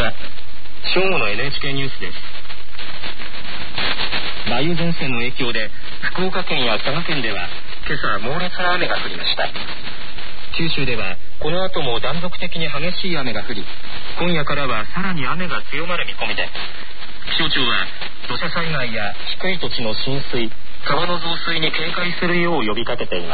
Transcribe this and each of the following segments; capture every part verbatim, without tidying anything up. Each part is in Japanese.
は。正午の エヌエイチケー ニュースです。梅雨前線の影響で福岡県や佐賀県では今朝猛烈な雨が降りました。九州ではこの後も断続的に激しい雨が降り、今夜からはさらに雨が強まる見込みで、気象庁は土砂災害や低い土地の浸水、川の増水に警戒するよう呼びかけています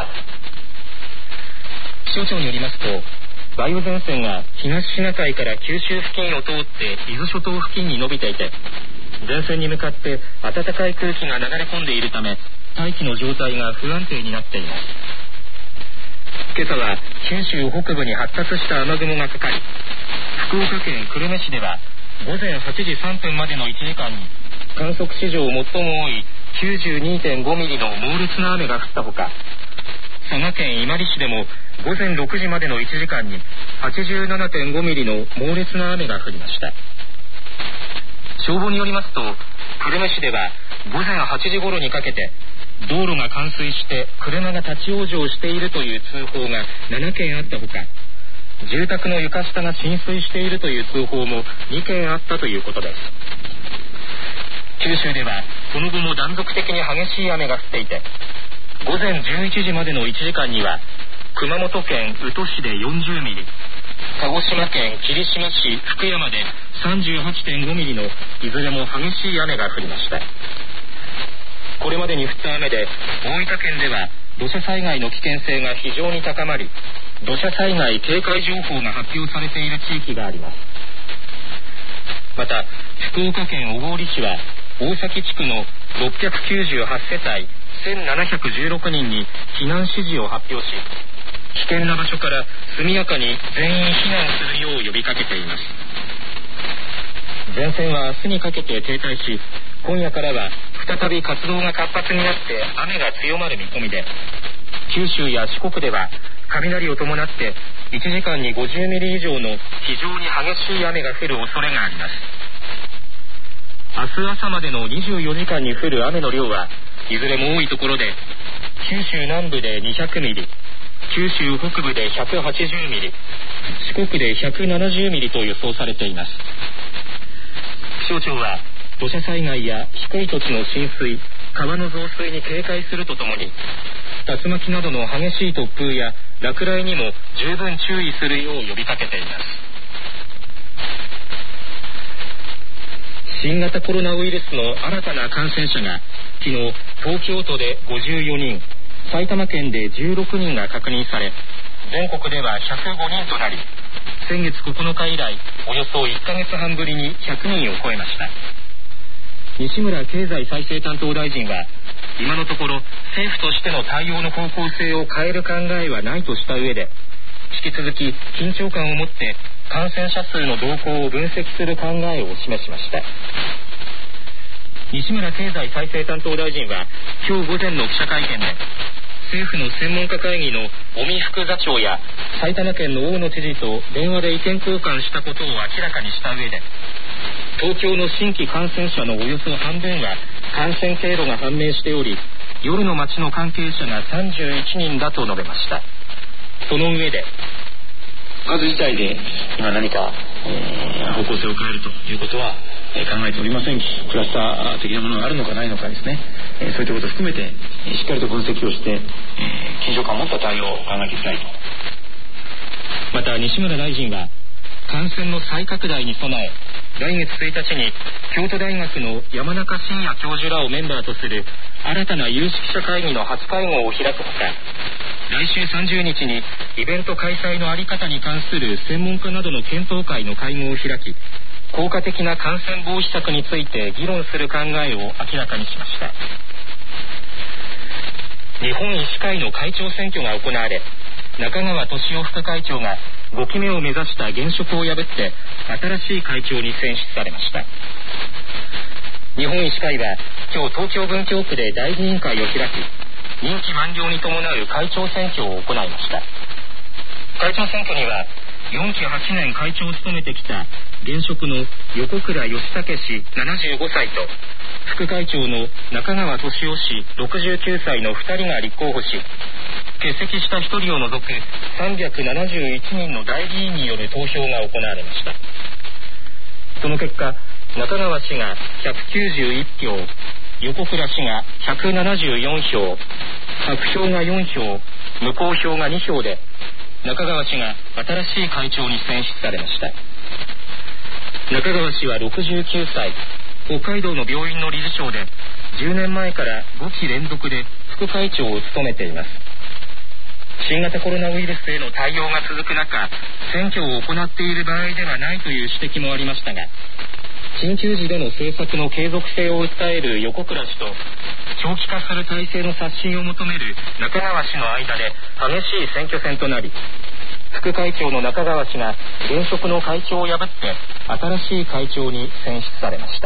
。気象庁によりますと、梅雨前線が東シナ海から九州付近を通って伊豆諸島付近に伸びていて、前線に向かって暖かい空気が流れ込んでいるため、大気の状態が不安定になっています。今朝は九州北部に発達した雨雲がかかり、福岡県久留米市ではごぜんはちじさんぷんまでのいちじかんに観測史上最も多い きゅうじゅうにてんご ミリの猛烈な雨が降ったほか、佐賀県伊万里市でもごぜんろくじまでのいちじかんに はちじゅうななてんご ミリの猛烈な雨が降りました。消防によりますと、久留米市ではごぜんはちじ頃にかけて道路が冠水して車が立ち往生しているという通報がななけんあったほか、住宅の床下が浸水しているという通報もにけんあったということです。九州ではその後も断続的に激しい雨が降っていて、ごぜんじゅういちじまでのいちじかんには熊本県宇土市でよんじゅうミリ、鹿児島県霧島市福山で さんじゅうはちてんご ミリのいずれも激しい雨が降りました。これまでに降った雨で大分県では土砂災害の危険性が非常に高まり、土砂災害警戒情報が発表されている地域があります。また福岡県小郡市は大崎地区のろっぴゃくきゅうじゅうはちせたいせんななひゃくじゅうろくにんに避難指示を発表し、危険な場所から速やかに全員避難するよう呼びかけています。前線は明日にかけて停滞し、今夜からは再び活動が活発になって雨が強まる見込みで、九州や四国では雷を伴っていちじかんにごじゅうミリ以上の非常に激しい雨が降る恐れがあります。明日朝までのにじゅうよじかんに降る雨の量はいずれも多いところで、九州南部でにひゃくミリ、九州北部でひゃくはちじゅうミリ、四国でひゃくななじゅうミリと予想されています。気象庁は土砂災害や低い土地の浸水、川の増水に警戒するとともに、竜巻などの激しい突風や落雷にも十分注意するよう呼びかけています。新型コロナウイルスの新たな感染者が昨日東京都でごじゅうよにん、埼玉県でじゅうろくにんが確認され、全国ではひゃくごにんとなり、先月ここのか以来およそいっかげつはんぶりにひゃくにんを超えました。西村経済再生担当大臣は、今のところ政府としての対応の方向性を変える考えはないとした上で、引き続き緊張感を持って感染者数の動向を分析する考えを示しました。西村経済再生担当大臣は今日午前の記者会見で、政府の専門家会議の尾身副座長や埼玉県の大野知事と電話で意見交換したことを明らかにした上で、東京の新規感染者のおよそ半分は感染経路が判明しており、夜の街の関係者がさんじゅういちにんだと述べました。その上で、 数自体で今何か、えー、方向性を変えるということは、えー、考えておりませんし、クラスター的なものがあるのかないのかですね、えー、そういったことを含めて、えー、しっかりと分析をして、えー、緊張感を持った対応を考えていきたいと。 また西村大臣は、感染の再拡大に備え、来月ついたちに京都大学の山中伸弥教授らをメンバーとする新たな有識者会議の初会合を開くほか、来週さんじゅうにちにイベント開催の在り方に関する専門家などの検討会の会合を開き、効果的な感染防止策について議論する考えを明らかにしました。日本医師会の会長選挙が行われ、中川俊夫副会長がごきめを目指した現職を破って新しい会長に選出されました。日本医師会は今日東京文京区で大議員会を開き、任期満了に伴う会長選挙を行いました。会長選挙にはよんきはちねん会長を務めてきた現職の横倉義武氏ななじゅうごさいと副会長の中川俊夫氏ろくじゅうきゅうさいのふたりが立候補し、欠席したひとりを除くさんびゃくななじゅういちにんの代議員による投票が行われました。 その結果、中川氏がひゃくきゅうじゅういちひょう、横倉氏がひゃくななじゅうよんひょう、白票がよんひょう、無効票がにひょうで、中川氏が新しい会長に選出されました。中川氏はろくじゅうきゅうさい、北海道の病院の理事長で、じゅうねんまえからごき連続で副会長を務めています。新型コロナウイルスへの対応が続く中、選挙を行っている場合ではないという指摘もありましたが、緊急時での政策の継続性を訴える横倉氏と、長期化する体制の刷新を求める中川氏の間で激しい選挙戦となり、副会長の中川氏が現職の会長を破って新しい会長に選出されました。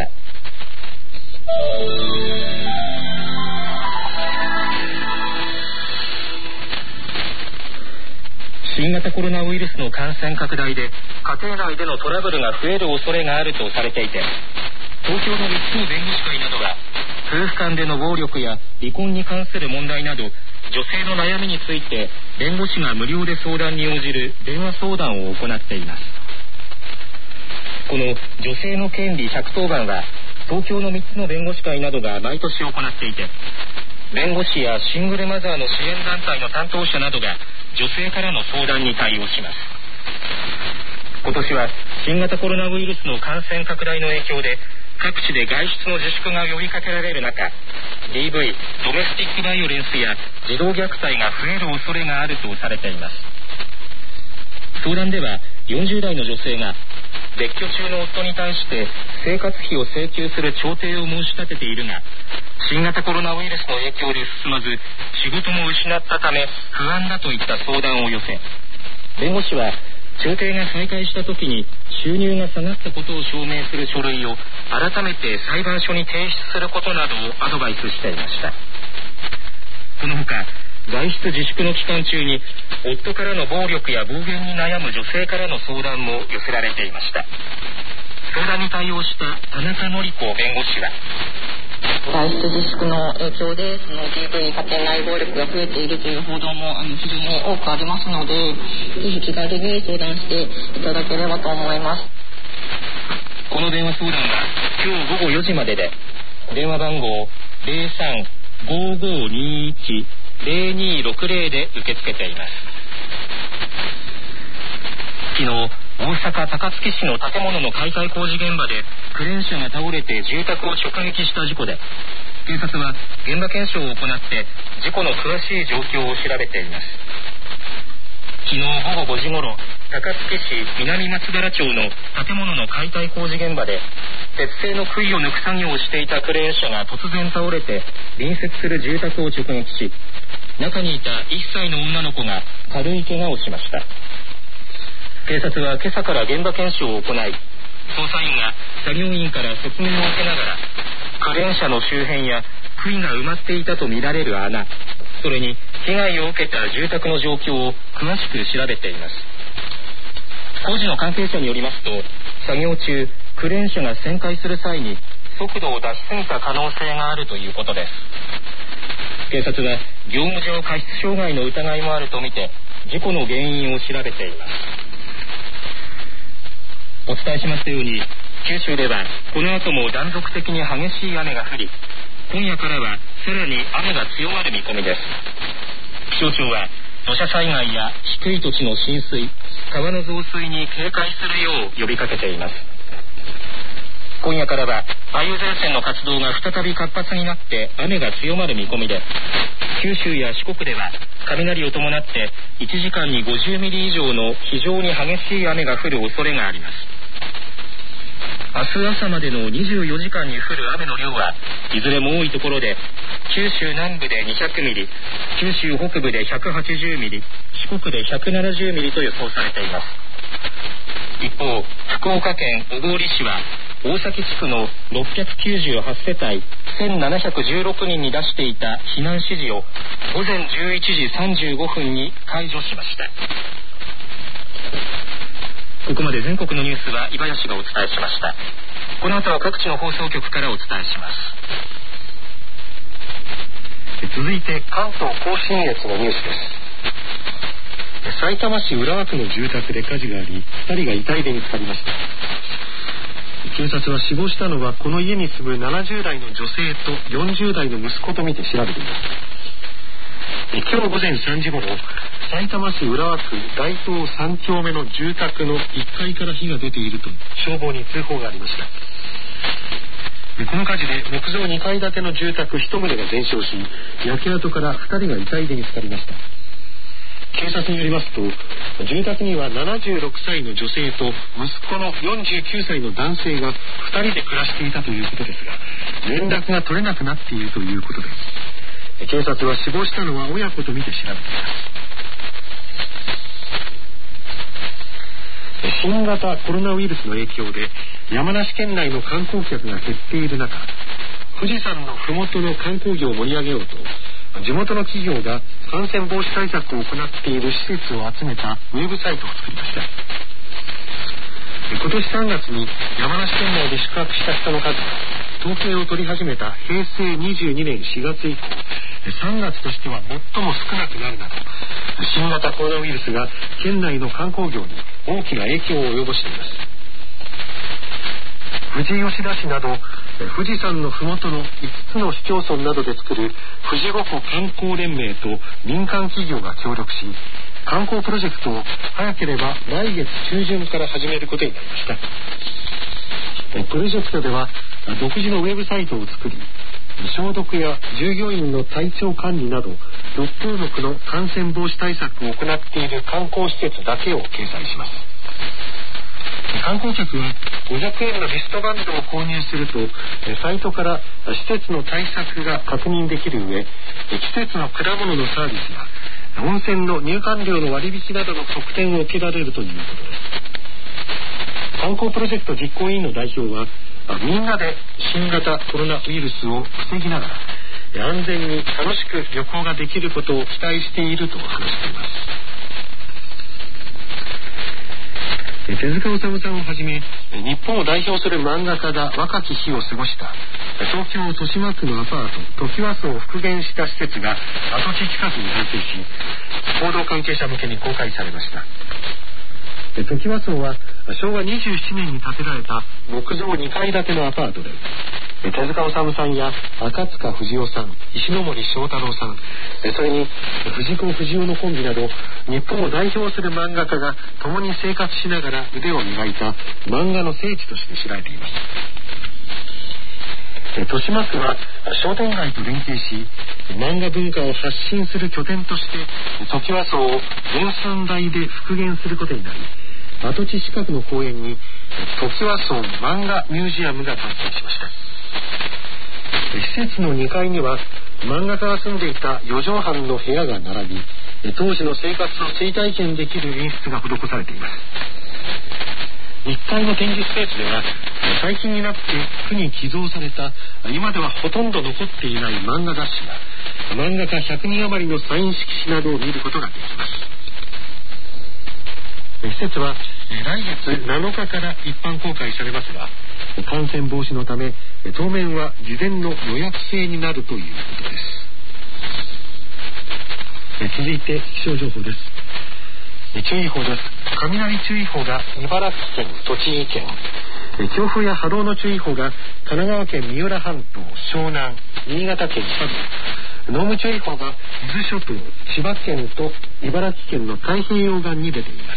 新型コロナウイルスの感染拡大で家庭内でのトラブルが増える恐れがあるとされていて、東京のみっつの弁護士会などが夫婦間での暴力や離婚に関する問題など女性の悩みについて弁護士が無料で相談に応じる電話相談を行っています。この女性の権利ひゃくとおばんは東京のみっつの弁護士会などが毎年行っていて、弁護士やシングルマザーの支援団体の担当者などが女性からの相談に対応します。今年は新型コロナウイルスの感染拡大の影響で各地で外出の自粛が呼びかけられる中、 ディーブイ ドメスティックバイオレンスや児童虐待が増える恐れがあるとされています。相談ではよんじゅうだいの女性が別居中の夫に対して生活費を請求する調停を申し立てているが、新型コロナウイルスの影響で進まず仕事も失ったため不安だといった相談を寄せ、弁護士は調停が再開した時に収入が下がったことを証明する書類を改めて裁判所に提出することなどをアドバイスしていました。このほか外出自粛の期間中に夫からの暴力や暴言に悩む女性からの相談も寄せられていました。相談に対応した田中典子弁護士は、 外出自粛の影響でその ディーブイ 家庭内暴力が増えているという報道もあの非常に多くありますので、ぜひ気軽に相談していただければと思います。 この電話相談は今日ごごよじまでで、電話番号 ゼロさん ごごにいち ゼロにろくゼロ で受け付けています。昨日、大阪高槻市の建物の解体工事現場でクレーン車が倒れて住宅を直撃した事故で、警察は現場検証を行って事故の詳しい状況を調べています。昨日ごごごじごろ、高槻市南松原町の建物の解体工事現場で鉄製の杭を抜く作業をしていたクレーン車が突然倒れて隣接する住宅を直撃し、中にいたいっさいの女の子が軽い怪我をしました。警察は今朝から現場検証を行い、捜査員が作業員から説明を受けながらクレーン車の周辺や杭が埋まっていたとみられる穴、それに被害を受けた住宅の状況を詳しく調べています。工事の関係者によりますと、作業中クレーン車が旋回する際に速度を出しすぎた可能性があるということです。警察は業務上過失傷害の疑いもあるとみて事故の原因を調べています。お伝えしましたように、九州ではこの後も断続的に激しい雨が降り、今夜からはさらに雨が強まる見込みです。気象庁は土砂災害や低い土地の浸水、川の増水に警戒するよう呼びかけています。今夜からは梅雨前線の活動が再び活発になって雨が強まる見込みで、九州や四国では雷を伴っていちじかんにごじゅうミリ以上の非常に激しい雨が降る恐れがあります。明日朝までのにじゅうよじかんに降る雨の量はいずれも多いところで、九州南部でにひゃくミリ、九州北部でひゃくはちじゅうミリ、四国でひゃくななじゅうミリと予想されています。一方、福岡県小郡市は大崎地区のろっぴゃくきゅうじゅうはちせたいせんななひゃくじゅうろくにんに出していた避難指示をごぜんじゅういちじさんじゅうごふんに解除しました。ここまで全国のニュースは岩吉がお伝えしました。この後は各地の放送局からお伝えします。続いて関東甲信越のニュースです。さいたま市浦和区の住宅で火事があり、ふたりが遺体で見つかりました。 警察は死亡したのはこの家に住むななじゅう代の女性とよんじゅう代の息子とみて調べています。今日午前さんじごろ、さいたま市浦和区大東さん丁目の住宅のいっかいから火が出ていると消防に通報がありました。この火事で木造にかい建ての住宅いち棟が全焼し、焼け跡からふたりが遺体で見つかりました。警察によりますと、住宅にはななじゅうろくさいの女性と息子のよんじゅうきゅうさいの男性がふたりで暮らしていたということですが、連絡が取れなくなっているということです。警察は死亡したのは親子とみて調べています。新型コロナウイルスの影響で山梨県内の観光客が減っている中、富士山のふもとの観光業を盛り上げようと、地元の企業が感染防止対策を行っている施設を集めたウェブサイトを作りました。今年さんがつに山梨県内で宿泊した人の数が統計を取り始めたへいせいにじゅうにねんしがつ以降、さんがつとしては最も少なくなるなど、新型コロナウイルスが県内の観光業に大きな影響を及ぼしています。富士吉田市など富士山のふもとのいつつの市町村などで作る富士五湖観光連盟と民間企業が協力し、観光プロジェクトを早ければ来月中旬から始めることになりました。プロジェクトでは独自のウェブサイトを作り、消毒や従業員の体調管理などろっぽうもくの感染防止対策を行っている観光施設だけを掲載します。観光客はごひゃくえんのリストバンドを購入すると、サイトから施設の対策が確認できる上、季節の果物のサービスや温泉の入館料の割引などの特典を受けられるということです。観光プロジェクト実行委員の代表は、みんなで新型コロナウイルスを防ぎながら安全に楽しく旅行ができることを期待していると話しています。手塚治虫さんをはじめ日本を代表する漫画家が若き日を過ごした東京豊島区のアパートトキワ荘を復元した施設が跡地近くに完成し、報道関係者向けに公開されました。トキワ荘はしょうわにじゅうななねんに建てられた木造にかい建てのアパートで、手塚治虫さんや赤塚不二夫さん、石森章太郎さん、それに藤子不二雄のコンビなど日本を代表する漫画家が共に生活しながら腕を磨いた漫画の聖地として知られています。豊島区は商店街と連携し、漫画文化を発信する拠点としてトキワ荘を原寸大で復元することになり、跡地近くの公園にトキワ荘漫画ミュージアムが完成しました。施設のにかいには漫画家が住んでいたよじょうはんの部屋が並び、当時の生活を追体験できる演出が施されています。いっかいの展示スペースでは最近になって区に寄贈された今ではほとんど残っていない漫画雑誌や漫画家ひゃくにん余りのサイン色紙などを見ることができます。施設は来月なのかから一般公開されますが、感染防止のため当面は事前の予約制になるということです。続いて気象情報です。注意報です。雷注意報が茨城県、栃木県、強風や波浪の注意報が神奈川県三浦半島、湘南、新潟県佐渡、濃霧注意報が伊豆諸島、千葉県と茨城県の太平洋岸に出ています。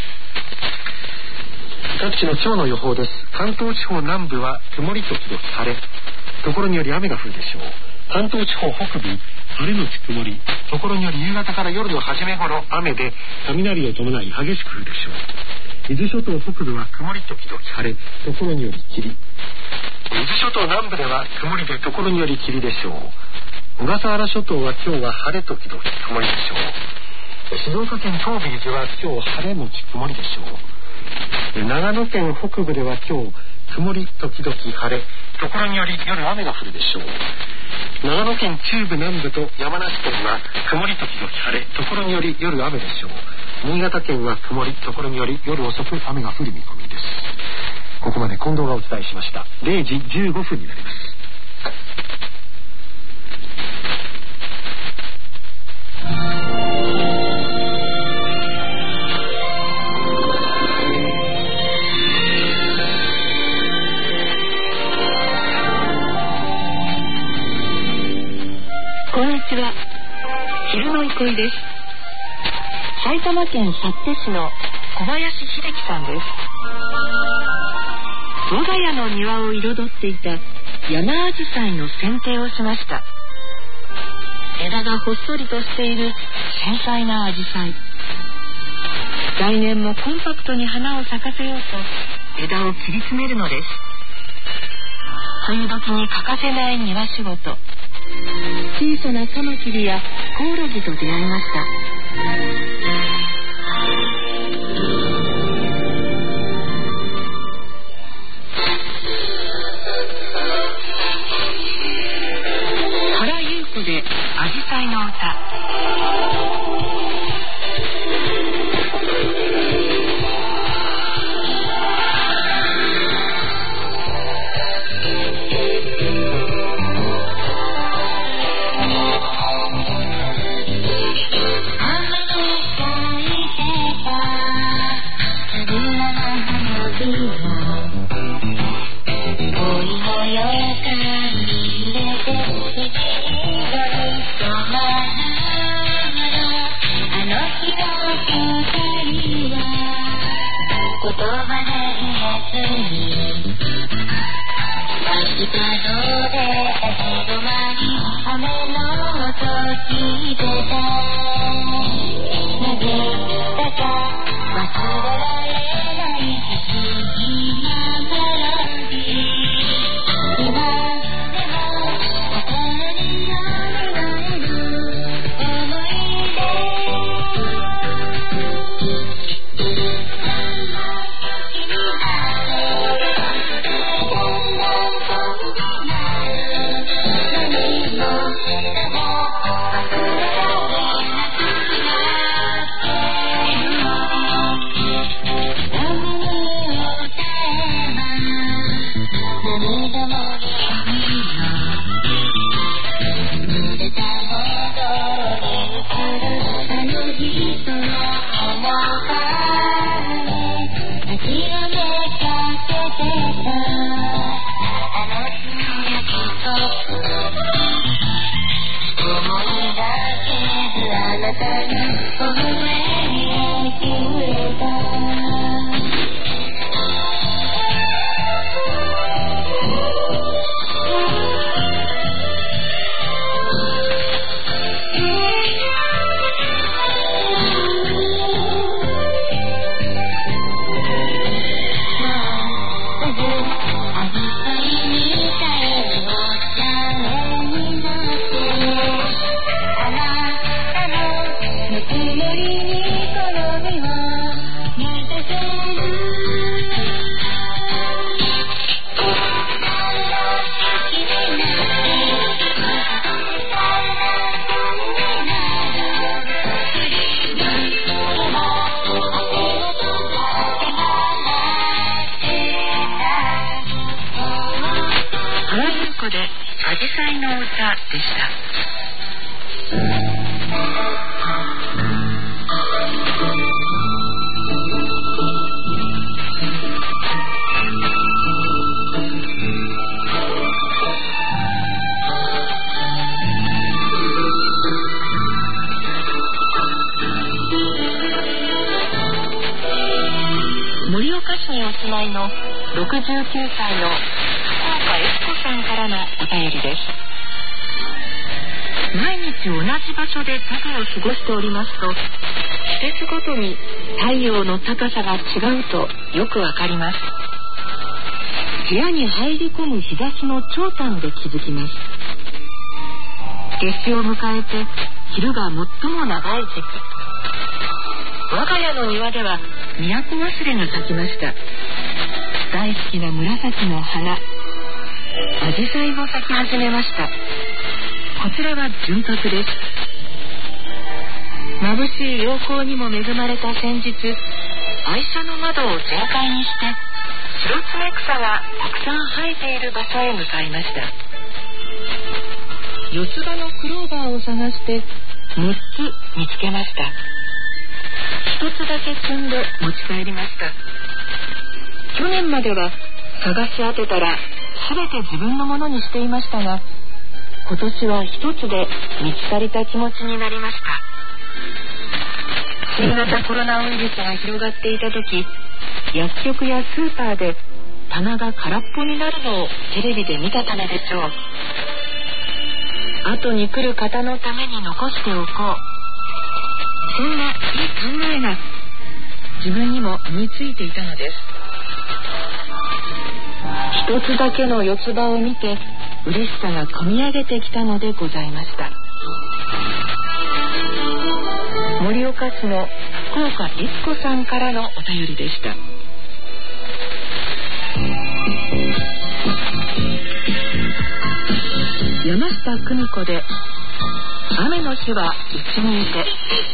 各地の今日の予報です。関東地方南部は曇り時々晴れ、ところにより雨が降るでしょう。関東地方北部晴れのち曇り、ところにより夕方から夜の初め頃雨で雷を伴い激しく降るでしょう。伊豆諸島北部は曇り時々晴れ、ところにより霧。伊豆諸島南部では曇りでところにより霧でしょう。小笠原諸島は今日は晴れ時々曇りでしょう。静岡県東部伊豆は今日晴れのち曇りでしょう。長野県北部では今日曇り時々晴れ、ところにより夜雨が降るでしょう。長野県中部南部と山梨県は曇り時々晴れ、ところにより夜雨でしょう。新潟県は曇り、ところにより夜遅く雨が降る見込みです。ここまで近藤がお伝えしました。れいじじゅうごふんになります。 恋です。埼玉県幸手市の小林秀樹さんです。我が家の庭を彩っていた山あじさいの剪定をしました。枝がほっそりとしている繊細なあじさい。来年もコンパクトに花を咲かせようと枝を切り詰めるのです。冬時に欠かせない庭仕事。小さなカマキリやコオロギと出会いました。原優子でアジサイの歌。ろくじゅうきゅうさいの福岡悦子さんからのお便りです。毎日同じ場所で作業を過ごしておりますと、季節ごとに太陽の高さが違うとよくわかります。部屋に入り込む日差しの長短で気づきます。夏至を迎えて昼が最も長い時期。我が家の庭では都忘れが咲きました。大好きな紫の花、アジサイも咲き始めました。こちらは純白です。眩しい陽光にも恵まれた先日、愛車の窓を全開にして白爪草がたくさん生えている場所へ向かいました。四つ葉のクローバーを探してむっつ見つけました。一つだけ摘んで持ち帰りました。去年までは探し当てたら全て自分のものにしていましたが、今年は一つで見つかりた気持ちになりました。 新型コロナウイルスが広がっていた時、薬局やスーパーで棚が空っぽになるのをテレビで見たためでしょう。後に来る方のために残しておこう、そんないい考えが自分にも身についていたのです。一つだけの四つ葉を見て嬉しさがこみ上げてきたのでございました。盛岡市の福岡律子さんからのお便りでした。山下久美子で雨の日はうちにいて。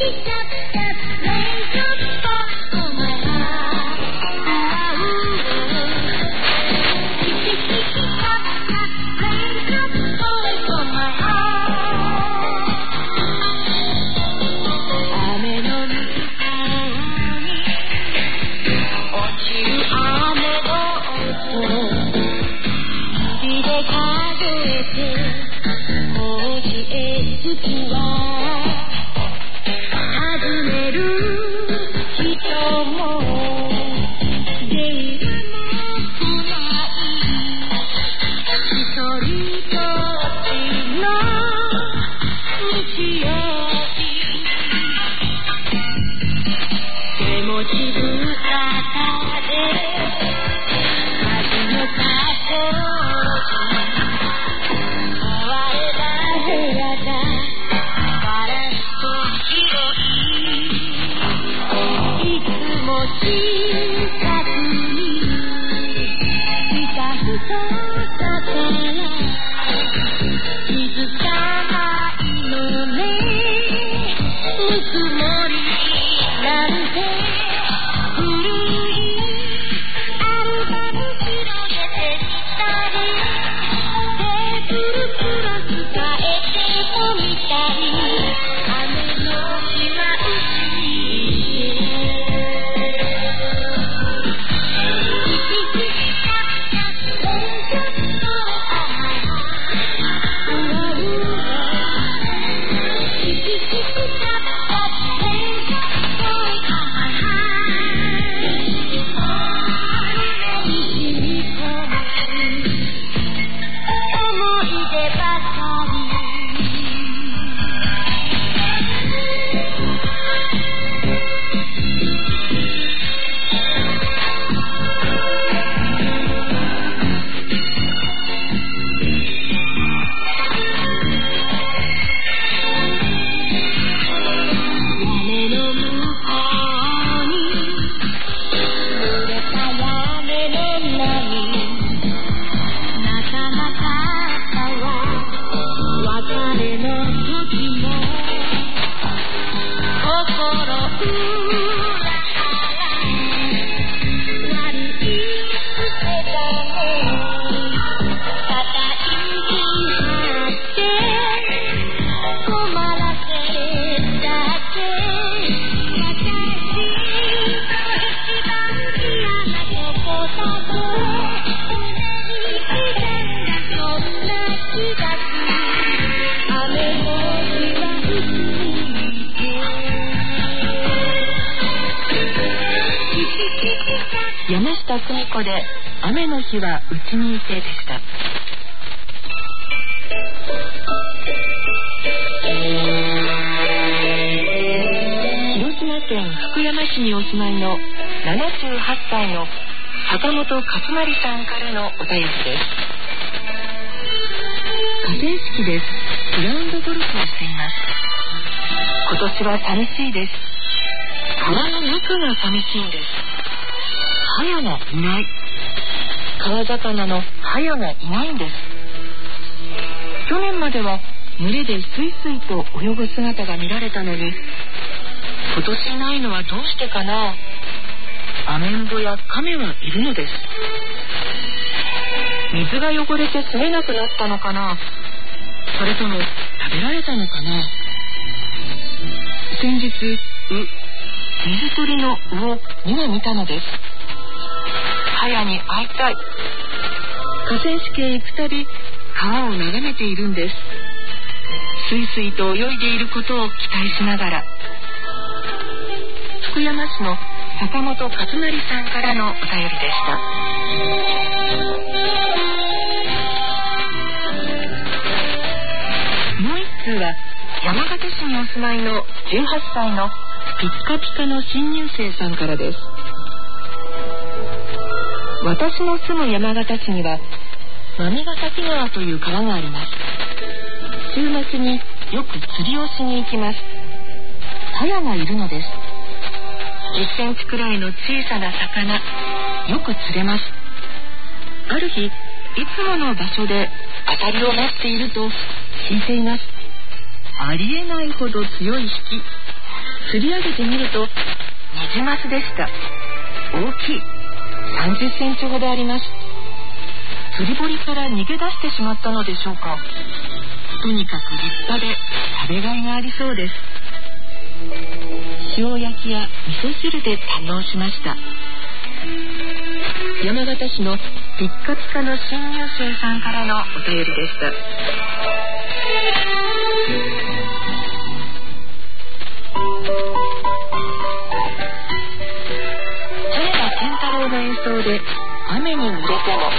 山下久美子で雨の日はうちにいてでした。広島県福山市にお住まいのななじゅうはっさいの坂本勝成さんからのお便りです。河川敷です。グラウンドゴルフをしています。今年は寂しいです。川の中が寂しいんです。ハヤがいない。川魚のハヤがいないんです。去年までは群れでスイスイと泳ぐ姿が見られたのに、今年いないのはどうしてかな。アメンボやカメはいるのです。水が汚れて住めなくなったのかな。それとも食べられたのかな。先日、う水鳥の鵜をに羽見たのです。ハヤに会いたい。河川敷へ行くたび川を眺めているんです。スイスイと泳いでいることを期待しながら。 福山市の坂本和成さんからのお便りでした。もう一通は山形市にお住まいのじゅうはっさいのピッカピカの新入生さんからです。私の住む山形市には波ヶ崎川という川があります。週末によく釣りをしに行きます。鞘がいるのです。じっセンチくらいの小さな魚、よく釣れます。ある日、いつもの場所で当たりを待っていると引いています。ありえないほど強い引き。釣り上げてみるとニジマスでした。大きい。さんじゅっセンチほどあります。釣り堀から逃げ出してしまったのでしょうか。とにかく立派で食べがいがありそうです。塩焼きや味噌汁で堪能しました。山形市のピッカピカの新入生さんからのお便りでした。羽田健太郎の演奏で雨に濡れても。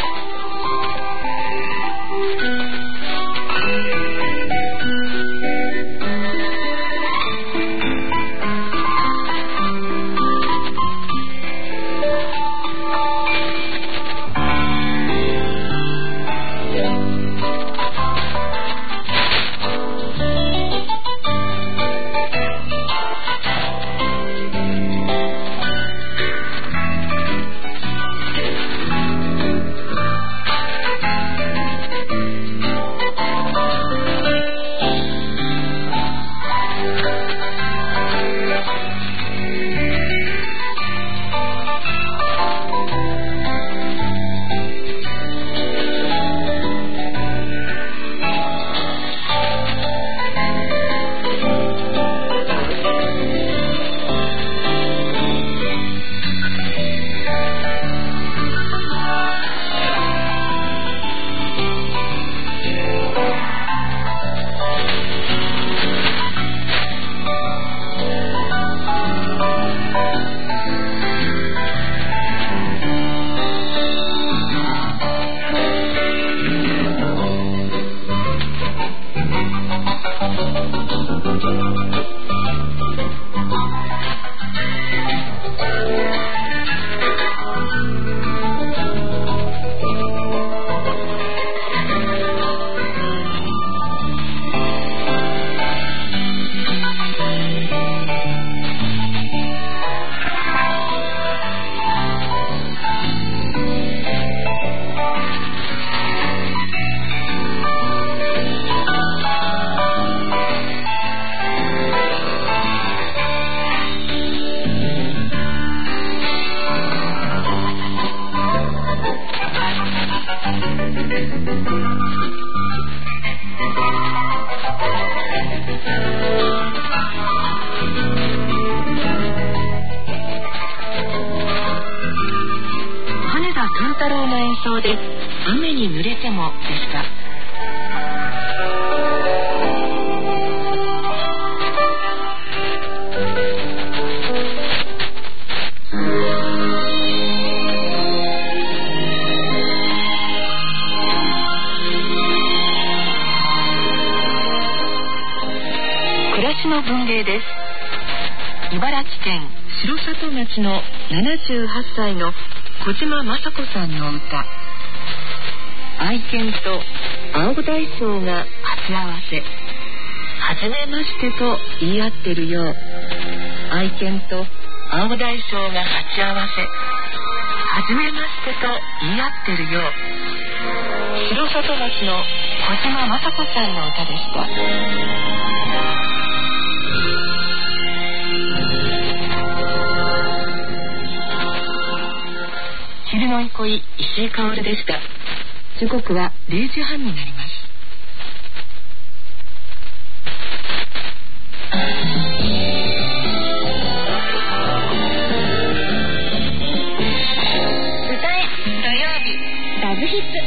で雨に濡れてもでした。暮らしの文芸です。茨城県城里町のななじゅうはっさいの小島雅子さんの歌。愛犬と青大将が鉢合わせ、はじめましてと言い合ってるよう。愛犬と青大将が鉢合わせ、はじめましてと言い合ってるよう。城里町の小島雅子さんの歌でした。昼の憩い、石井薫でした。時刻はれいじはんになります。 歌え土曜日ラブヒッツ。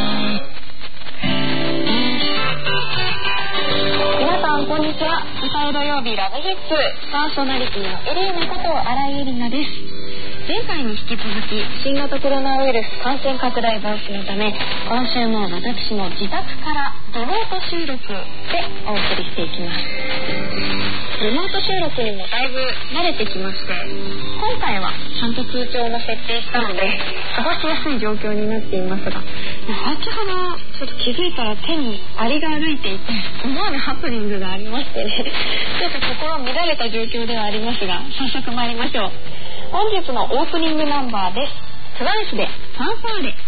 皆さんこんにちは。歌え土曜日ラブヒッツ、パーソナリティのエレーナこと新井エリナです。前回に引き続き新型コロナウイルス感染拡大防止のため、今週も私の自宅からリモート収録でお送りしていきます。リモート収録にもだいぶ慣れてきまして、今回はちゃんと通帳も設定したので過ごしやすい状況になっていますが、先ほどちょっと気づいたら手にアリが歩いていて、思わぬハプニングがありましてね、ちょっと心乱れた状況ではありますが、早速参りましょう。本日のオープニングナンバーです。トゥワイスでファンファーレ。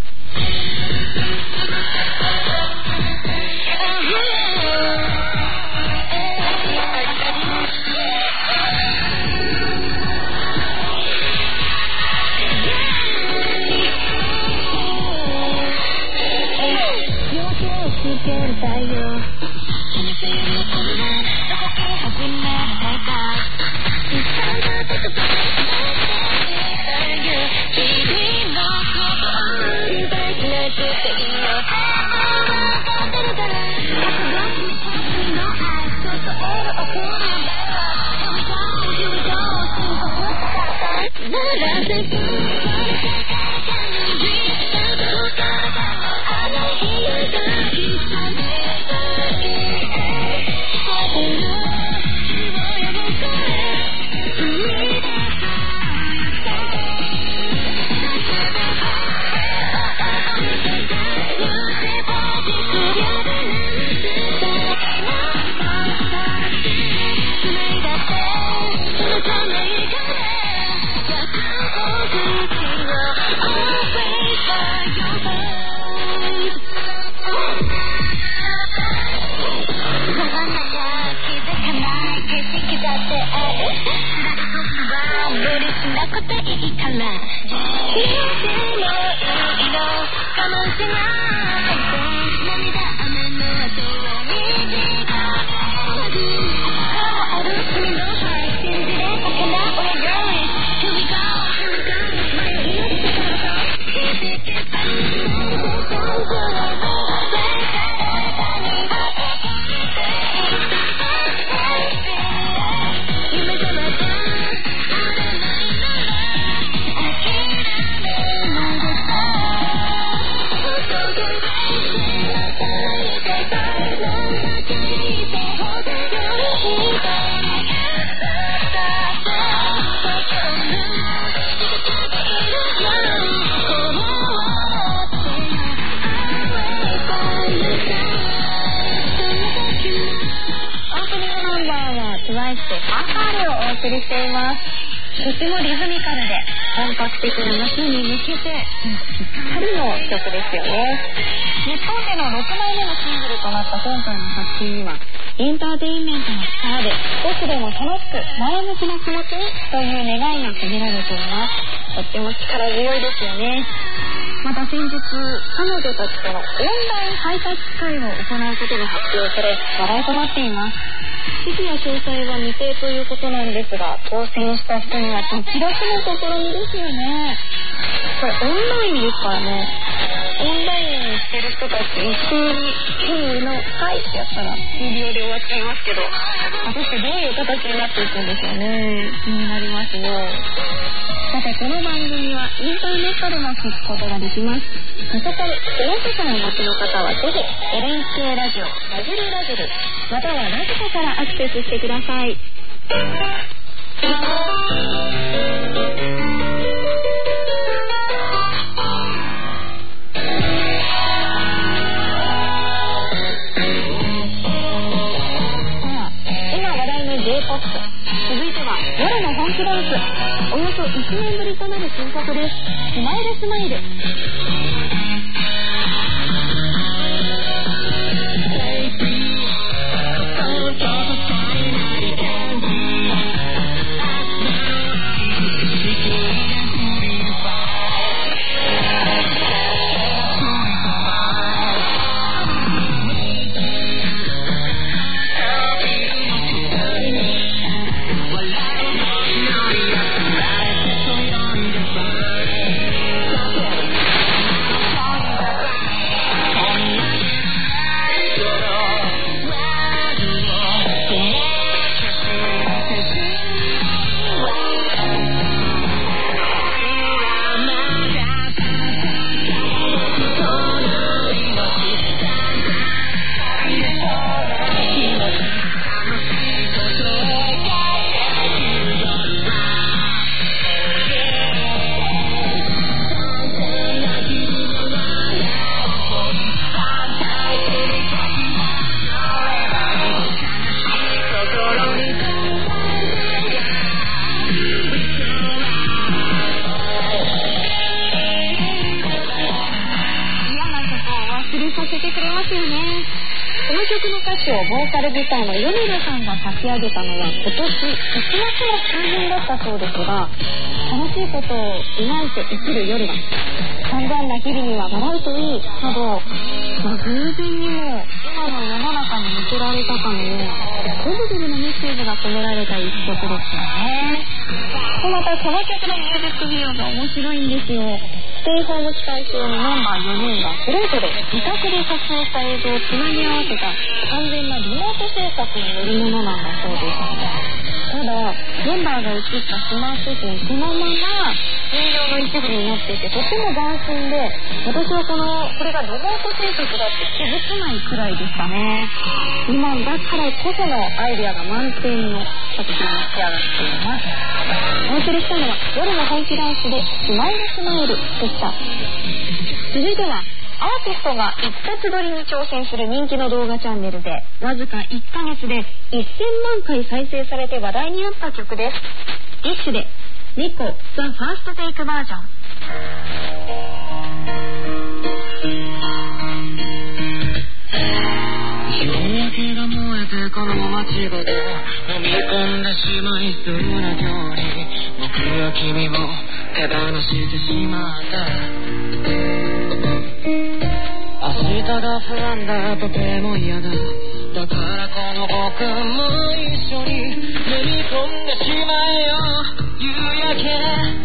とてもリズミカルで本格的な夏に向けてぴったりの曲ですよね。日本でのろくまいめのシングルとなった今回の作品には、エンターテインメントの力で少しでも楽しく前向きな気持ちにという願いが込められています。とっても力強いですよね。また先日、彼女たちとのオンラインハイタッチ会を行うことが発表され、話題となっています。時期や詳細は未定ということなんですが、当選した人にはドキドキの試みですよね。これオンラインですからね。オンラインにしてる人たち一斉に変異の会ってやったら無料で終わっちゃいますけど、果たしてどういう形になっていくんでしょうね。気になりますね。さて、この番組はインターネットでも聞くことができます。パソコン、スマートフォンをお持ちの方はぜひ エルエヌケー ラジオ、ラジルラジル、またはラジコからアクセスしてください。続いては夜の本気ダンス。およそいちねんぶりとなる新作です。スマイルスマイル。 シュをボーカルギターの米田さんが書き上げたのは今年いちがつの中旬だったそうですが、楽しいことを描いて生きる夜が、散々な日々には笑うといいなど、まあ、偶然にも今の世の中に向けられたかのようなポジティブなメッセージが込められた一曲ですよね。またこの曲のミュージックビデオが面白いんですよ。ステイホーム期間中にメンバーよにんがそれぞれ自宅で撮影した映像をつなぎ合わせた完全なリモート制作によるものなんだそうです。ただメンバーが映ったスマートフォンそのまま人形の一部になっていて、とても斬新で、私はこのこれがリモート制作だって気づかないくらいでしたね。今だからこそのアイデアが満点の作品に仕上がっています。お送りしたのは夜の本気ダンスでスマイルスマイルでした。続いてはアーティストが一発撮りに挑戦する人気の動画チャンネルでわずかいっかげつでせんまんかい再生されて話題になった曲です。ディッシュで猫 The First Take バージョン。 夜明けが燃えてこの街ごと飲み込んでしまいそうな今日に、僕は君を手放してしまった。明日が不安だ、とても嫌だ。だからこの僕も一緒に飲み込んでしまえよ夕焼け。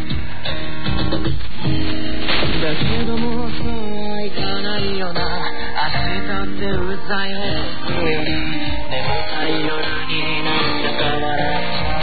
だけどもそうはいかないよな。明日ってうざいねより眠たい夜になんだか笑っちゃ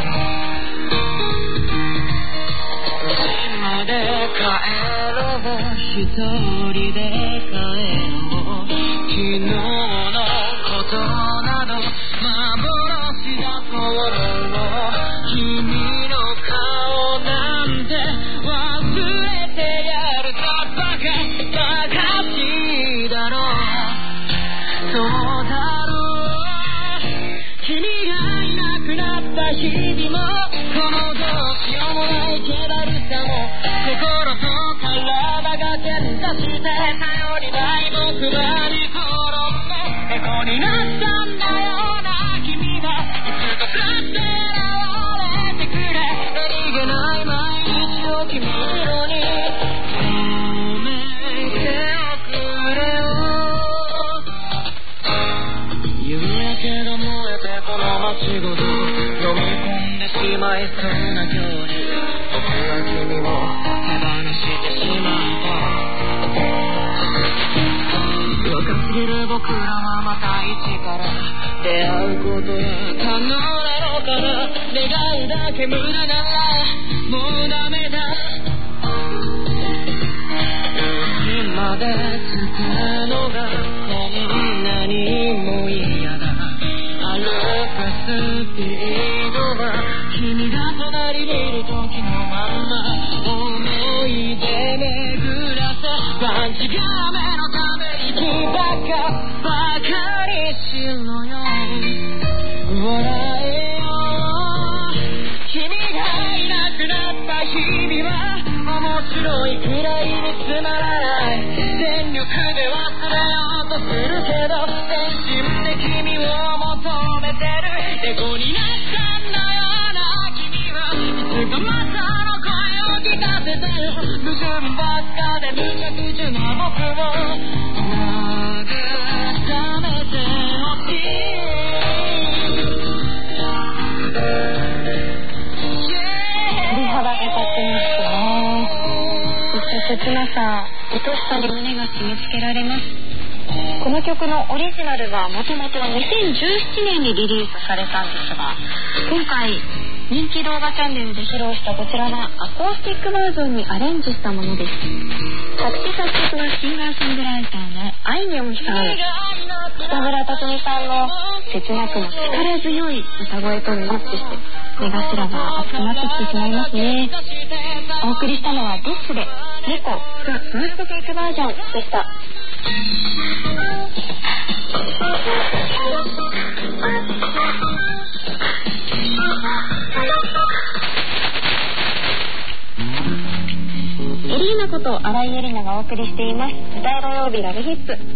う。家まで帰ろう、一人で帰ろう。昨日のことなど幻だと思う。君の顔なんて忘れてやるとバカバカしいだろう。そうだろう。君がいなくなった日々もこのどうしようもない気だるさも心と体が喧嘩して頼りない僕らに転んで猫になったんだよな。君がいつかさって現れてくれ。何気ない毎日を君色に染めておくれよ。夕焼けが燃えてこの街ごと飲み込んでしまいそうな今日に、僕は君を手放してしまった。若すぎる僕らはまた一から出会うことが可能なのかな。願うだけ無駄ならもうダメだ。海まで着くのがこんなにも嫌だ。歩くスピードは君が隣にいる時のまんま。思い出巡らせパンチが目のためにばっかばかりしろよ。笑えよ。君がいなくなった日々は面白いくらいにつまらない。全力で忘れようとするけど全身で君を求めてる。猫になったんだよな君は。いつかまたの声を聞かせてよ。不純ばっかで無茶苦茶な僕を慰めてほしい。 鳥肌が立ってますね。そして切なさ、愛しさで胸が締め付けられます。この曲のオリジナルはもともとにせんじゅうななねんにリリースされたんですが、今回人気動画チャンネルで披露したこちらはアコースティックバージョンにアレンジしたものです。作詞作曲はシンガーソングライターのあいみょんさん。北村匠海さんの切なくも力強い歌声とマッチして目頭が熱くなってきてしまいますね。お送りしたのはディッシュで猫 The First Take バージョンでした。エリーナこと新井エリナがお送りしています歌い土曜日ラブヒップ。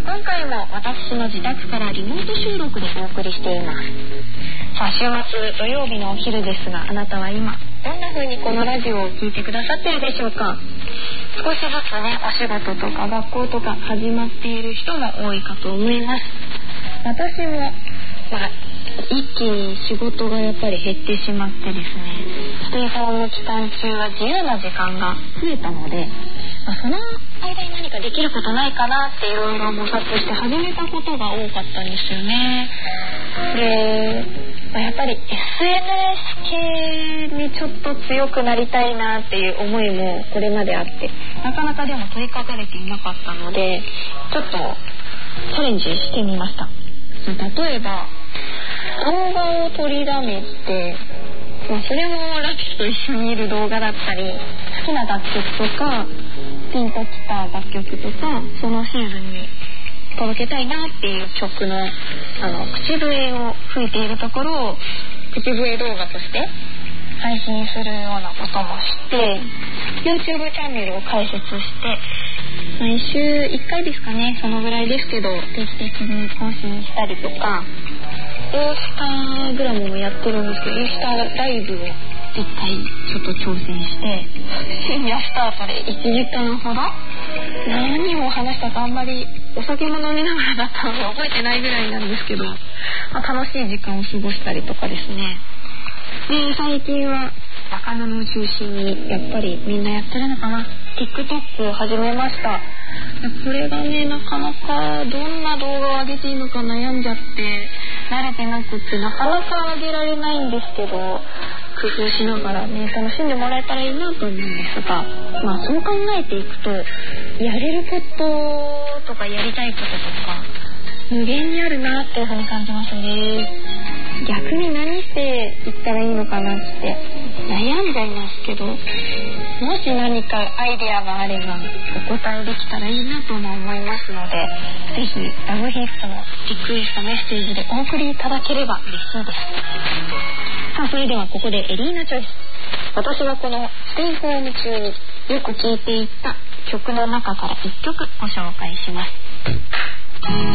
今回も私の自宅からリモート収録でお送りしています。さあ、週末土曜日のお昼ですが、あなたは今どんな風にこのラジオを聞いてくださっているでしょうか。少しずつね、お仕事とか学校とか始まっている人も多いかと思います。私もまあ一気に仕事がやっぱり減ってしまってですね、ステイホーム期間中は自由な時間が増えたので、まあ、その間に何かできることないかなっていろいろ模索して始めたことが多かったんですよね。で、まあ、やっぱり エスエヌエス 系にちょっと強くなりたいなっていう思いもこれまであって、なかなかでも取り掛かれていなかったので、ちょっとチャレンジしてみました。例えば動画を取りだめて、まあ、それもラピスと一緒にいる動画だったり、好きな楽曲とかピンときた楽曲とか、そのシーズンに届けたいなっていう曲の、あの口笛を吹いているところを口笛動画として配信するようなこともして、 YouTube チャンネルを開設して毎週いっかいですかね、そのぐらいですけど定期的に更新したりとか、インスタグラムもやってるんですけど、インスタライブをいっかいちょっと挑戦して、深夜スタートでいちじかんほど、何を話したかあんまりお酒も飲みながらだったので覚えてないぐらいなんですけど、まあ、楽しい時間を過ごしたりとかですね。で、最近は若者を中心にやっぱりみんなやってるのかな、 TikTok を始めました。これがね、なかなかどんな動画を上げていいのか悩んじゃって慣れてなくってなかなか上げられないんですけど、工夫しながらね、楽しんでもらえたらいいなと思うんですが、まあそう考えていくと、やれることとかやりたいこととか無限にあるなっていうふうに感じますね。逆に何していったらいいのかなって悩んじゃいますけど、もし何かアイデアがあればお答えできたらいいなとも思いますので、ぜひラブヒットのリクエストメッセージでお送りいただければ嬉しいです。さあ、それではここでエリーナチョイス。私がこのステイホーム中によく聴いていた曲の中からいっきょくご紹介します。アン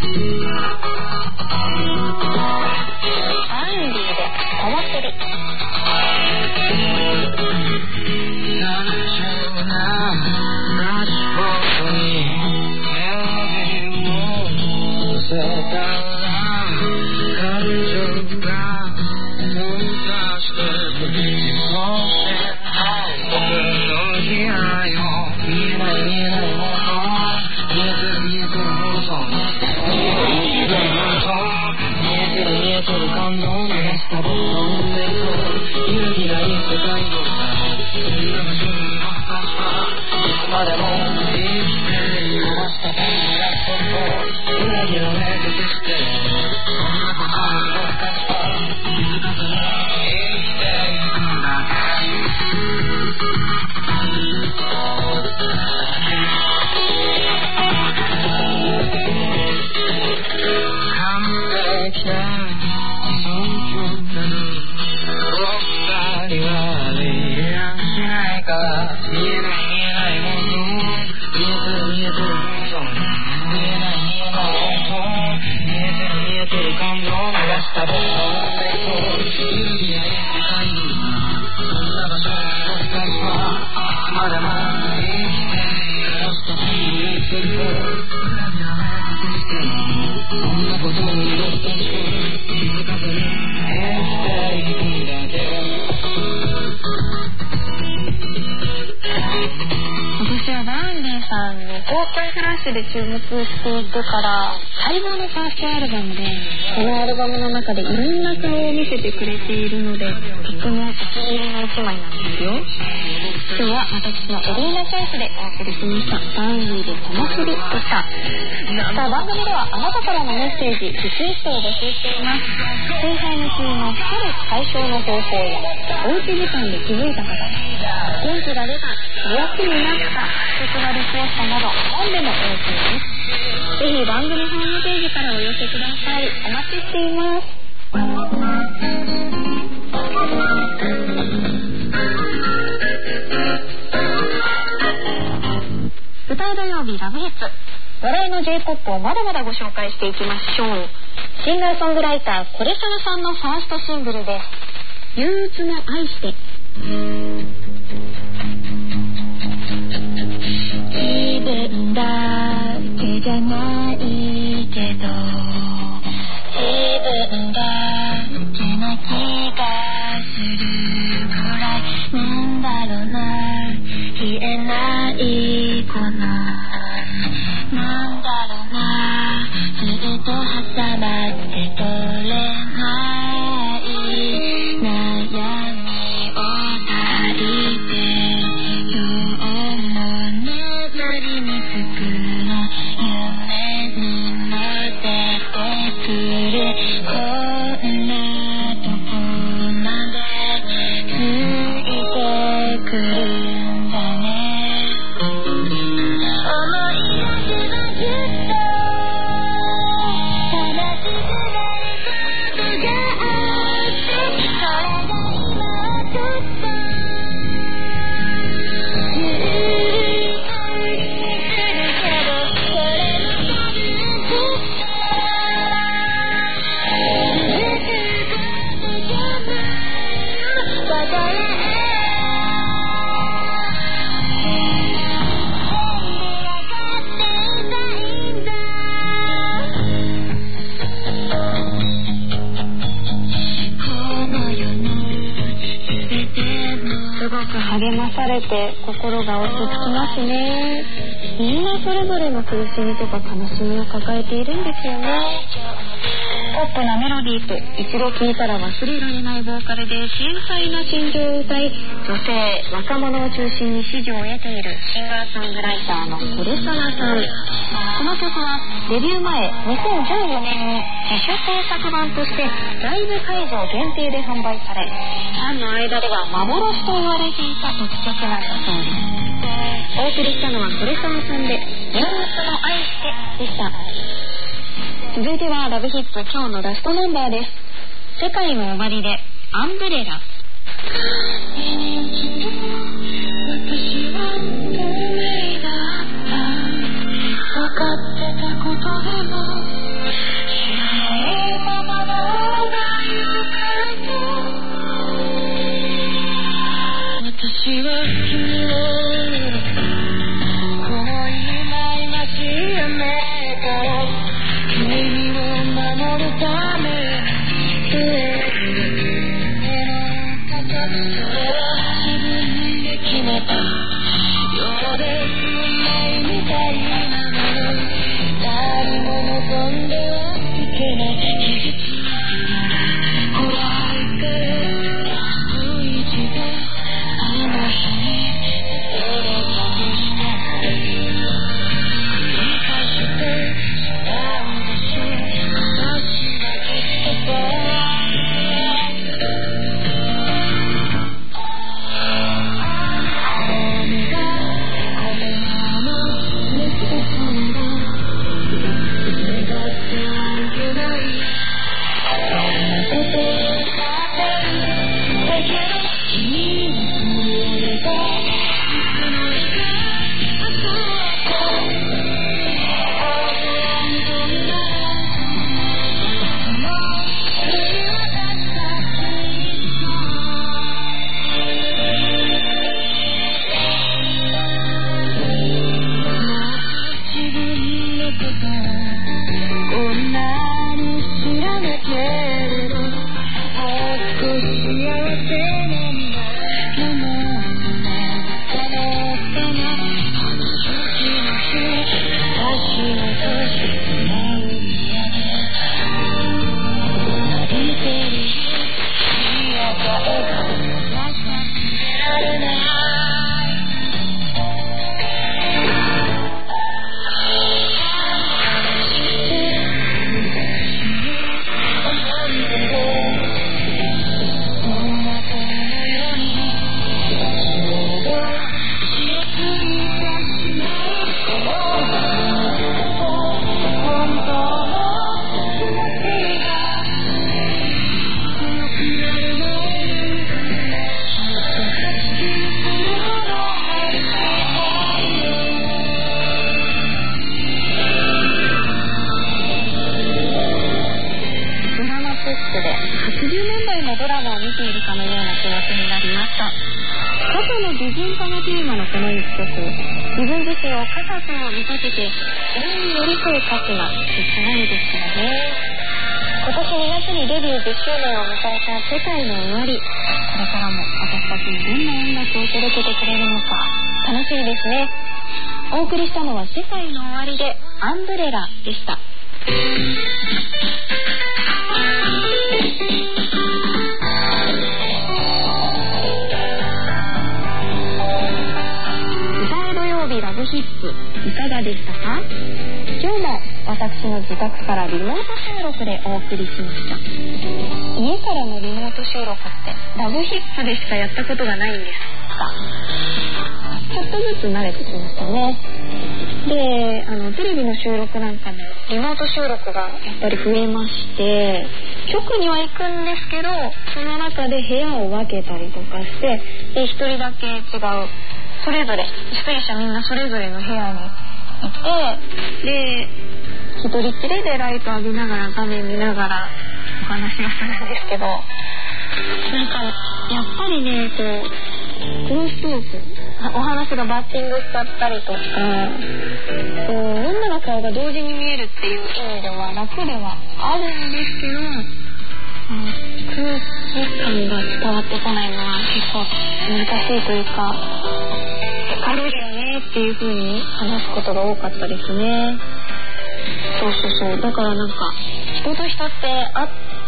ディでともすり。で注目していくから待望のファーストアルバムで、このアルバムの中でいろんな顔を見せてくれているので、とてもお気に入りの一枚なんですよ。今日は私のエリーナチョイスでお送りしました。バンディでともすりでした。さあ、番組ではあなたからのメッセージ、リクエストを募集しています。ステイホーム中のストレス解消の方法や、おうち時間で気づいた方、元気が出た、楽になった曲のリクエストなど何でも OK です。ぜひ番組ホームページからお寄せください。お待ちしています。歌う土曜日ラブヒッツ。 笑いの J-ポップ をまだまだご紹介していきましょう。シンガーソングライターコレサナさんのファーストシングルです。憂鬱な愛して。 自分だけじゃないけど自分だけな気がするくらいなんだろうな言えないこのなんだろうなずっと挟まって取れない悩みを足りて今日も眠りにつくの夢に乗ってくるこんなとこまでついてくるんだね思い出せばずっと悲しくなることがあってそれが今はちょっと無理無理するけどそれも多分ずっとすごく励まされて心が落ち着きますね。みんなそれぞれの苦しみとか悲しみを抱えているんですよね。ポップなメロディーと一度聴いたら忘れられないボーカルで繊細な心情を歌い女性若者を中心に支持を得ているシンガーソングライターのコレサナさん。この曲はデビュー前にせんじゅうよねんに自主制作版としてライブ会場限定で販売されファンの間では幻と言われていた特曲なんだそうです。お送りしたのはコレサナさんで憂鬱の愛してでした。続いてはラブヒップ今日のラストナンバーです。世界の終わりでアンブレラ。 私は無理だった分かってたことでも知らないままのがよかった私は君をこの今今やめから君を守るためそれそれは自分で決めたようで運命みたいなもの誰も望んではいけない悲劇ほら一回もう一度あの日に戻った度の美人化がテーマのこの一曲、自分自身を傘と見立ててそれに寄り添う歌詞が切ないですからね。今年にがつにデビューじゅっしゅうねんを迎えた世界の終わり、これからも私たちにどんな音楽を届けてくれるのか楽しみですね。お送りしたのは世界の終わりでアンブレラでした。歌え土曜日ラブヒップいかがでしたか？今日も私の自宅からリモート収録でお送りしました。家からのリモート収録ってラブヒップでしかやったことがないんですが、ちょっとずつ慣れてきましたね。で、あのテレビの収録なんかもリモート収録がやっぱり増えまして、局には行くんですけど、その中で部屋を分けたりとかして、で一人だけ違う、それぞれ出演者みんなそれぞれの部屋に行って、で一人っきりでライト浴びながら画面見ながらお話がするんですけど、なんかやっぱりね、こうクロストーク、お話がバッティングしちゃったりとか、こうみんなの顔が同時に見えるっていう意味では楽ではあるんですけど、空気感が伝わってこないのは結構難しいというか、疲れるよねっていう風に話すことが多かったですね。そうそうそう、だからなんか人と人って会って、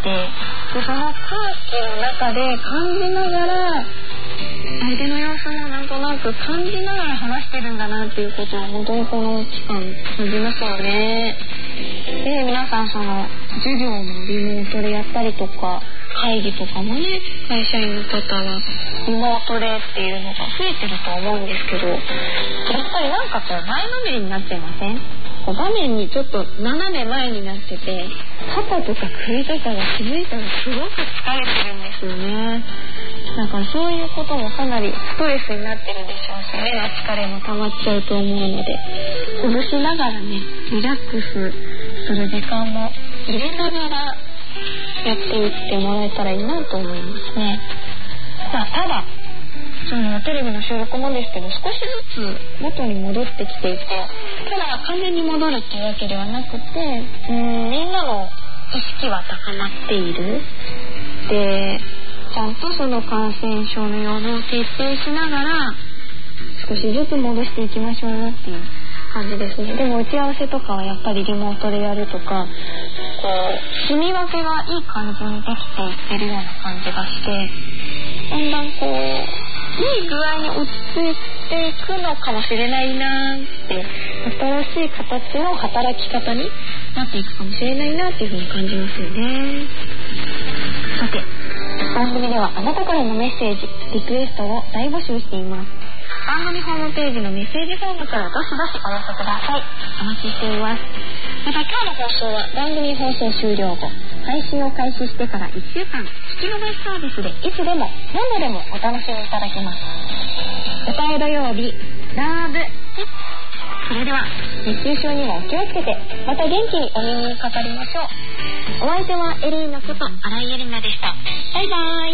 でその空気の中で感じながら相手の様子もなんとなく感じながら話してるんだなっていうことを本当にこの期間感じますよね。で、皆さんその授業のリモートでやったりとか、会議とかもね、会社員の方はリモートでっていうのが増えてると思うんですけど、やっぱりなんかこう前のめりになっちゃいません？こう画面にちょっと斜め前になってて、肩とか首とかが気づいたらすごく疲れてるんですよね。だからそういうこともかなりストレスになってるでしょうし、目の疲れも溜まっちゃうと思うので、ほぐしながらね、リラックスする時間も入れながらやっていってもらえたらいいなと思いますね。まあ、ただそのテレビの収録もですけど、少しずつ元に戻ってきていて、ただ完全に戻るっていうわけではなくて、うーんみんなの意識は高まっている。で、ちゃんとその感染症の予防を徹底しながら少しずつ戻していきましょうよっていう感じですね。でも打ち合わせとかはやっぱりリモートでやるとか、こう住み分けがいい感じにできていってるような感じがして、だんだんこういい具合に落ち着いていくのかもしれないなって、新しい形の働き方になっていくかもしれないなっていうふうに感じますよね。さて、番組ではあなたからのメッセージ、リクエストを大募集しています。番組ホームページのメッセージフォームからどしどしお寄せください。お待ちしています。また今日の放送は番組放送終了後、配信を開始してからいっしゅうかん、聞き逃しサービスでいつでも何度でもお楽しみいただけます。歌え土曜日ラブヒップ。それでは熱中症にもお気をつけて、また元気にお耳にかかりましょう。お相手はエリーナこと新井エリナでした。バイバイ。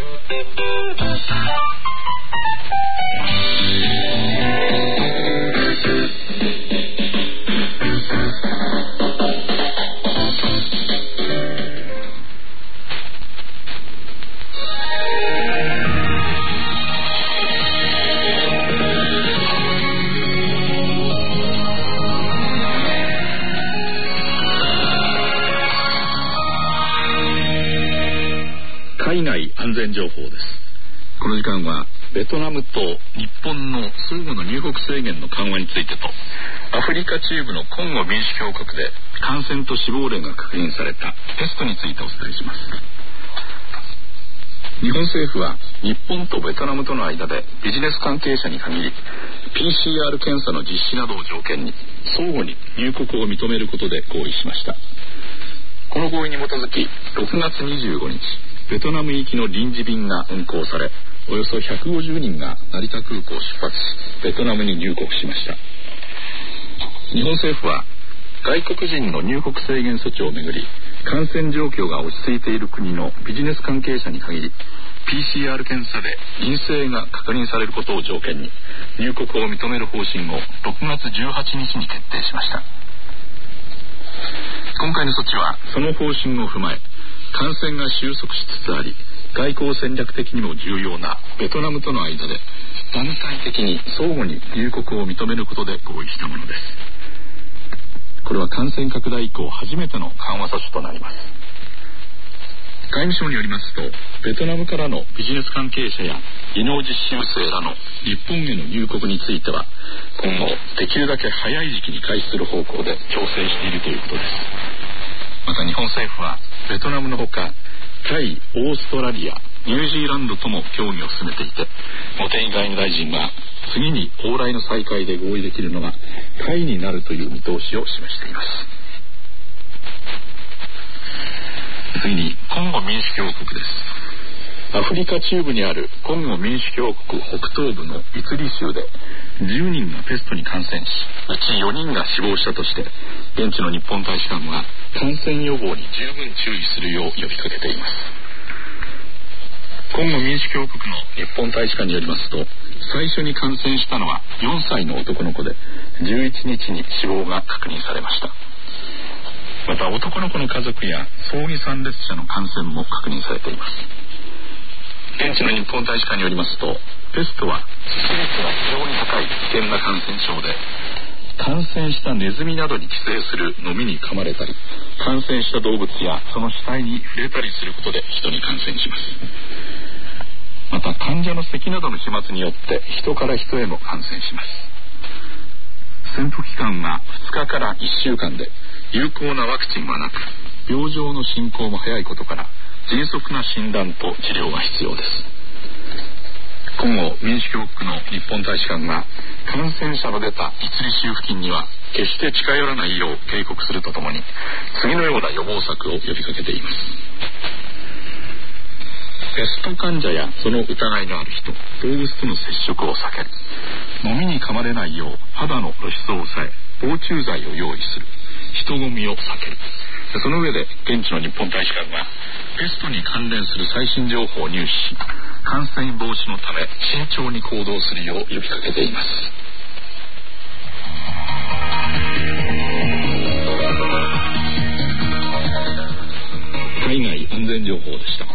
海外安全情報です。この時間はベトナムと日本の相互の入国制限の緩和についてと、アフリカ中部のコンゴ民主共和国で感染と死亡例が確認されたペストについてお伝えします。日本政府は日本とベトナムとの間でビジネス関係者に限り ピーシーアール 検査の実施などを条件に相互に入国を認めることで合意しました。この合意に基づきろくがつにじゅうごにち、ベトナム行きの臨時便が運航され、およそひゃくごじゅうにんが成田空港を出発し、ベトナムに入国しました。日本政府は外国人の入国制限措置をめぐり、感染状況が落ち着いている国のビジネス関係者に限りピーシーアール 検査で陰性が確認されることを条件に入国を認める方針をろくがつじゅうはちにちに決定しました。今回の措置はその方針を踏まえ、感染が収束しつつあり外交戦略的にも重要なベトナムとの間で段階的に相互に入国を認めることで合意したものです。これは感染拡大以降初めての緩和措置となります。外務省によりますと、ベトナムからのビジネス関係者や技能実習生らの日本への入国については今後できるだけ早い時期に開始する方向で調整しているということです。また日本政府はベトナムのほかタイ、オーストラリア、ニュージーランドとも協議を進めていて、茂木外務大臣は次に往来の再開で合意できるのがタイになるという見通しを示しています。次にコンゴ民主共和国です。アフリカ中部にあるコンゴ民主共和国北東部のイツリ州でじゅうにんがペストに感染し、うちよにんが死亡したとして、現地の日本大使館は感染予防に十分注意するよう呼びかけています。コンゴ民主共和国の日本大使館によりますと、最初に感染したのはよんさいの男の子でじゅういちにちに死亡が確認されました。また男の子の家族や葬儀参列者の感染も確認されています。現地の日本大使館によりますと、ペストは致死率が非常に高い危険な感染症で、感染したネズミなどに寄生するノミに噛まれたり、感染した動物やその死体に触れたりすることで人に感染します。また患者の咳などの飛沫によって人から人へも感染します。潜伏期間はふつかからいっしゅうかんで、有効なワクチンはなく、病状の進行も早いことから迅速な診断と治療が必要です。コンゴ民主共和国の日本大使館は感染者の出たイツリ州付近には決して近寄らないよう警告するとともに、次のような予防策を呼びかけています。ペスト患者やその疑いのある人、動物との接触を避ける、ノミに噛まれないよう肌の露出を抑え防虫剤を用意する、人混みを避ける。その上で現地の日本大使館はペストに関連する最新情報を入手し、感染防止のため慎重に行動するよう呼びかけています。海外安全情報でした。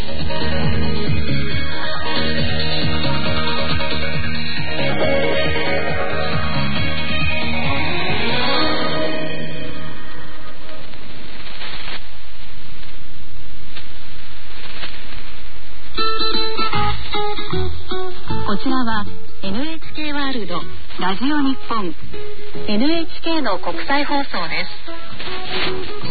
こちらは エヌエイチケー ワールドラジオ日本 エヌエイチケー の国際放送です。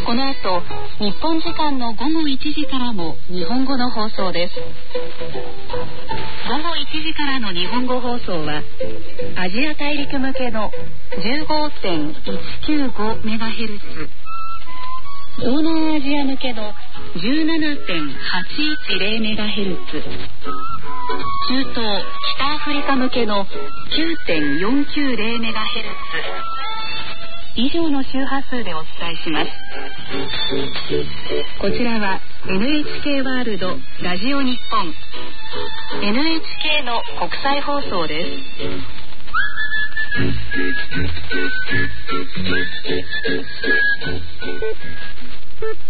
この後日本時間のごごいちじからも日本語の放送です。ごごいちじからの日本語放送はアジア大陸向けの じゅうごてんいちきゅうごメガヘルツ、東南アジア向けの じゅうななてんはちいちゼロメガヘルツ、中東北アフリカ向けの きゅうてんよんきゅうゼロメガヘルツ以上の周波数でお伝えします。こちらは エヌエイチケー ワールドラジオ日本 エヌエイチケー の国際放送です。 Thank you.